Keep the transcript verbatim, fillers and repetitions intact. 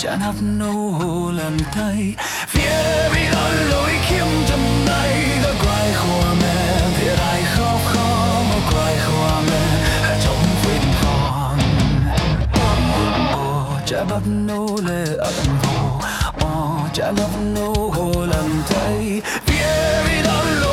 chả nắp nô hồ lần thay phía vì lối lối kiếm chân này đã quay khoa mẹ thì ai khóc khó mà quay khoa mẹ trong vinh còn ô chả bắt nô lệ ẩn hồ ô chả nắp nô hồ lần thay phía vì lối